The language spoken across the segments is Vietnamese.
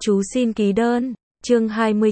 Chú xin ký đơn. Chương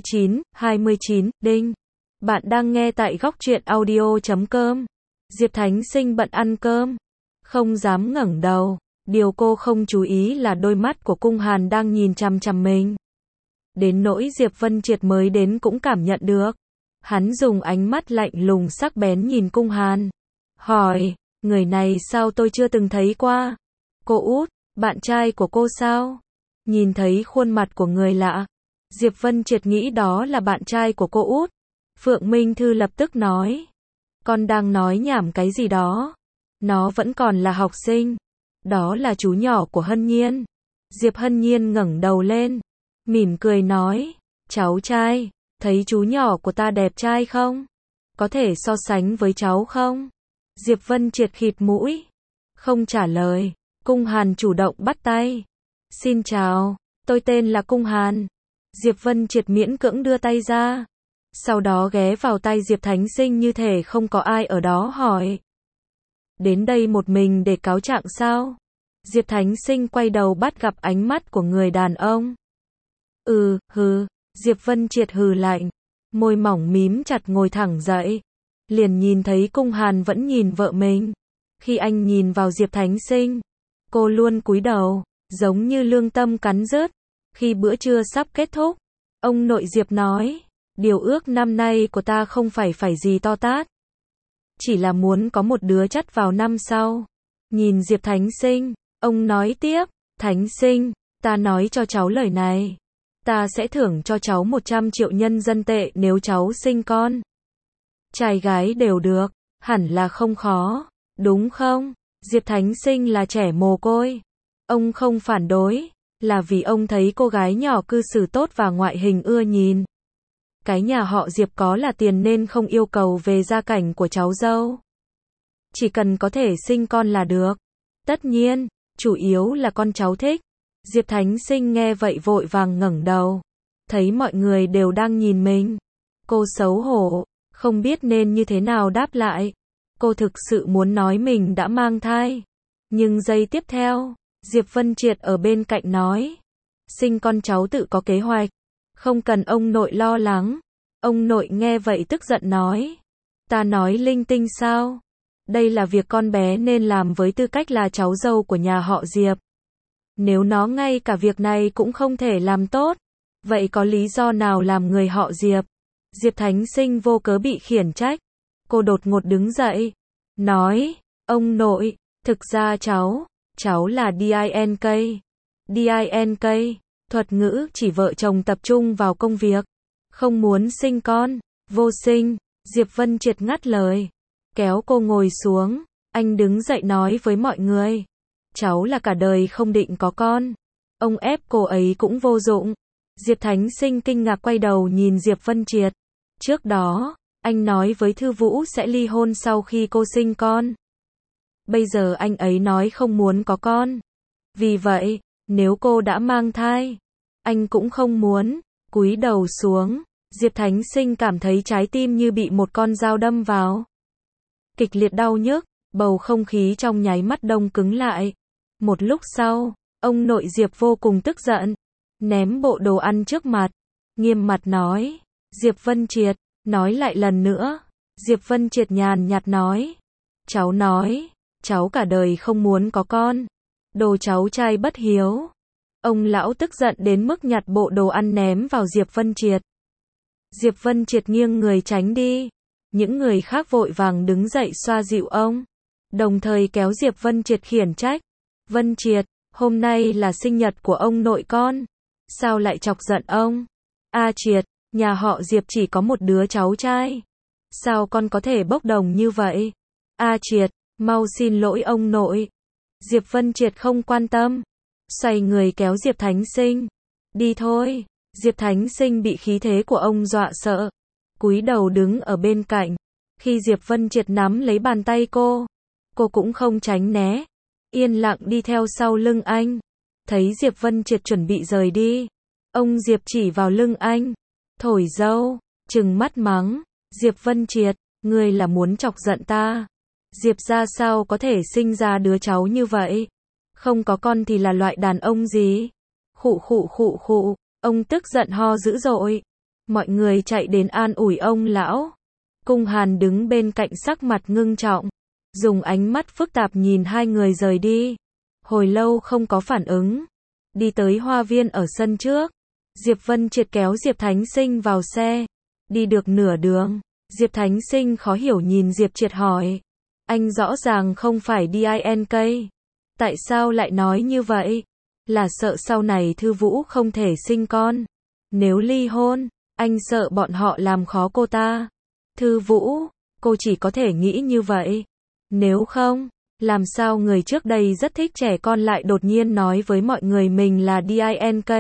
29, đinh. Bạn đang nghe tại góc truyện audio.com. Diệp Thánh Sinh bận ăn cơm, không dám ngẩng đầu. Điều cô không chú ý là đôi mắt của Cung Hàn đang nhìn chằm chằm mình. Đến nỗi Diệp Vân Triệt mới đến cũng cảm nhận được. Hắn dùng ánh mắt lạnh lùng sắc bén nhìn Cung Hàn. Hỏi, người này sao tôi chưa từng thấy qua? Cô út, bạn trai của cô sao? Nhìn thấy khuôn mặt của người lạ, Diệp Vân Triệt nghĩ đó là bạn trai của cô út. Phượng Minh Thư lập tức nói. Con đang nói nhảm cái gì đó? Nó vẫn còn là học sinh. Đó là chú nhỏ của Hân Nhiên. Diệp Hân Nhiên ngẩng đầu lên, mỉm cười nói. Cháu trai, thấy chú nhỏ của ta đẹp trai không? Có thể so sánh với cháu không? Diệp Vân Triệt khịt mũi, không trả lời. Cung Hàn chủ động bắt tay. Xin chào, tôi tên là Cung Hàn. Diệp Vân Triệt miễn cưỡng đưa tay ra. Sau đó ghé vào tay Diệp Thánh Sinh như thể không có ai ở đó hỏi. Đến đây một mình để cáo trạng sao? Diệp Thánh Sinh quay đầu bắt gặp ánh mắt của người đàn ông. Hừ, Diệp Vân Triệt hừ lạnh, môi mỏng mím chặt ngồi thẳng dậy. Liền nhìn thấy Cung Hàn vẫn nhìn vợ mình. Khi anh nhìn vào Diệp Thánh Sinh, cô luôn cúi đầu, giống như lương tâm cắn rứt. Khi bữa trưa sắp kết thúc, ông nội Diệp nói, điều ước năm nay của ta không phải gì to tát. Chỉ là muốn có một đứa chắt vào năm sau. Nhìn Diệp Thánh Sinh, ông nói tiếp, Thánh Sinh, ta nói cho cháu lời này. Ta sẽ thưởng cho cháu 100 triệu nhân dân tệ nếu cháu sinh con. Trai gái đều được, hẳn là không khó, đúng không? Diệp Thánh Sinh là trẻ mồ côi. Ông không phản đối, là vì ông thấy cô gái nhỏ cư xử tốt và ngoại hình ưa nhìn. Cái nhà họ Diệp có là tiền nên không yêu cầu về gia cảnh của cháu dâu. Chỉ cần có thể sinh con là được. Tất nhiên, chủ yếu là con cháu thích. Diệp Thánh Sinh nghe vậy vội vàng ngẩng đầu. Thấy mọi người đều đang nhìn mình. Cô xấu hổ, không biết nên như thế nào đáp lại. Cô thực sự muốn nói mình đã mang thai. Nhưng giây tiếp theo, Diệp Vân Triệt ở bên cạnh nói. Sinh con cháu tự có kế hoạch. Không cần ông nội lo lắng. Ông nội nghe vậy tức giận nói. Ta nói linh tinh sao? Đây là việc con bé nên làm với tư cách là cháu dâu của nhà họ Diệp. Nếu nó ngay cả việc này cũng không thể làm tốt, vậy có lý do nào làm người họ Diệp? Diệp Thánh Sinh vô cớ bị khiển trách. Cô đột ngột đứng dậy, nói, ông nội, thực ra cháu là DINK. DINK, thuật ngữ chỉ vợ chồng tập trung vào công việc, không muốn sinh con, vô sinh. Diệp Vân Triệt ngắt lời, kéo cô ngồi xuống, anh đứng dậy nói với mọi người. Cháu là cả đời không định có con. Ông ép cô ấy cũng vô dụng. Diệp Thánh Sinh kinh ngạc quay đầu nhìn Diệp Vân Triệt. Trước đó, anh nói với Thư Vũ sẽ ly hôn sau khi cô sinh con. Bây giờ anh ấy nói không muốn có con. Vì vậy, nếu cô đã mang thai, anh cũng không muốn. Cúi đầu xuống, Diệp Thánh Sinh cảm thấy trái tim như bị một con dao đâm vào. Kịch liệt đau nhức, bầu không khí trong nháy mắt đông cứng lại. Một lúc sau, ông nội Diệp vô cùng tức giận, ném bộ đồ ăn trước mặt, nghiêm mặt nói, Diệp Vân Triệt, nói lại lần nữa. Diệp Vân Triệt nhàn nhạt nói, cháu cả đời không muốn có con, đồ cháu trai bất hiếu. Ông lão tức giận đến mức nhặt bộ đồ ăn ném vào Diệp Vân Triệt. Diệp Vân Triệt nghiêng người tránh đi, những người khác vội vàng đứng dậy xoa dịu ông, đồng thời kéo Diệp Vân Triệt khiển trách. Vân Triệt, hôm nay là sinh nhật của ông nội con, sao lại chọc giận ông? Triệt, nhà họ Diệp chỉ có một đứa cháu trai, sao con có thể bốc đồng như vậy? Triệt, mau xin lỗi ông nội. Diệp Vân Triệt không quan tâm, xoay người kéo Diệp Thánh Sinh. Đi thôi. Diệp Thánh Sinh bị khí thế của ông dọa sợ, cúi đầu đứng ở bên cạnh. Khi Diệp Vân Triệt nắm lấy bàn tay cô cũng không tránh né, yên lặng đi theo sau lưng anh. Thấy Diệp Vân Triệt chuẩn bị rời đi, ông Diệp chỉ vào lưng anh, thổi dâu, trừng mắt mắng, Diệp Vân Triệt, ngươi là muốn chọc giận ta? Diệp gia sao có thể sinh ra đứa cháu như vậy? Không có con thì là loại đàn ông gì? Khụ. Ông tức giận ho dữ dội. Mọi người chạy đến an ủi ông lão. Cung Hàn đứng bên cạnh sắc mặt ngưng trọng, dùng ánh mắt phức tạp nhìn hai người rời đi. Hồi lâu không có phản ứng. Đi tới hoa viên ở sân trước. Diệp Vân Triệt kéo Diệp Thánh Sinh vào xe. Đi được nửa đường, Diệp Thánh Sinh khó hiểu nhìn Diệp Triệt hỏi. Anh rõ ràng không phải DINK. Tại sao lại nói như vậy? Là sợ sau này Thư Vũ không thể sinh con. Nếu ly hôn, anh sợ bọn họ làm khó cô ta. Thư Vũ, cô chỉ có thể nghĩ như vậy. Nếu không, làm sao người trước đây rất thích trẻ con lại đột nhiên nói với mọi người mình là DINK?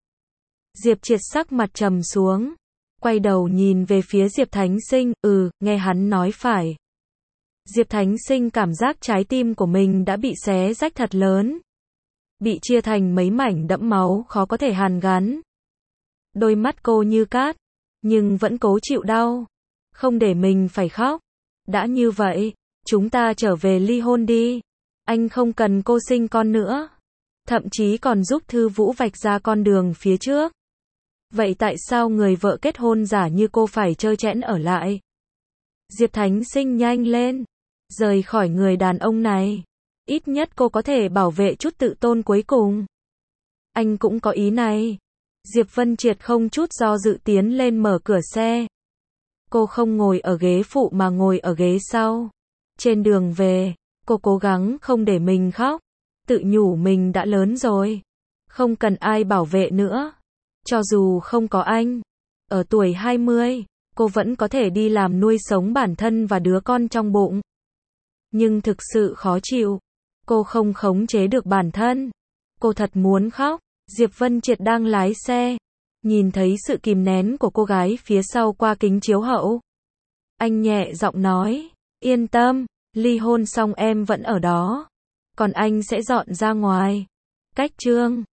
Diệp Triệt sắc mặt trầm xuống, quay đầu nhìn về phía Diệp Thánh Sinh, nghe hắn nói phải. Diệp Thánh Sinh cảm giác trái tim của mình đã bị xé rách thật lớn. Bị chia thành mấy mảnh đẫm máu khó có thể hàn gắn. Đôi mắt cô như cát, nhưng vẫn cố chịu đau. Không để mình phải khóc. Đã như vậy, chúng ta trở về ly hôn đi. Anh không cần cô sinh con nữa. Thậm chí còn giúp Thư Vũ vạch ra con đường phía trước. Vậy tại sao người vợ kết hôn giả như cô phải trơ trẽn ở lại? Diệp Thánh Sinh nhanh lên. Rời khỏi người đàn ông này. Ít nhất cô có thể bảo vệ chút tự tôn cuối cùng. Anh cũng có ý này. Diệp Vân Triệt không chút do dự tiến lên mở cửa xe. Cô không ngồi ở ghế phụ mà ngồi ở ghế sau. Trên đường về, cô cố gắng không để mình khóc. Tự nhủ mình đã lớn rồi. Không cần ai bảo vệ nữa. Cho dù không có anh. Ở tuổi 20, cô vẫn có thể đi làm nuôi sống bản thân và đứa con trong bụng. Nhưng thực sự khó chịu. Cô không khống chế được bản thân. Cô thật muốn khóc. Diệp Vân Triệt đang lái xe. Nhìn thấy sự kìm nén của cô gái phía sau qua kính chiếu hậu. Anh nhẹ giọng nói. Yên tâm, ly hôn xong em vẫn ở đó. Còn anh sẽ dọn ra ngoài. Cách chương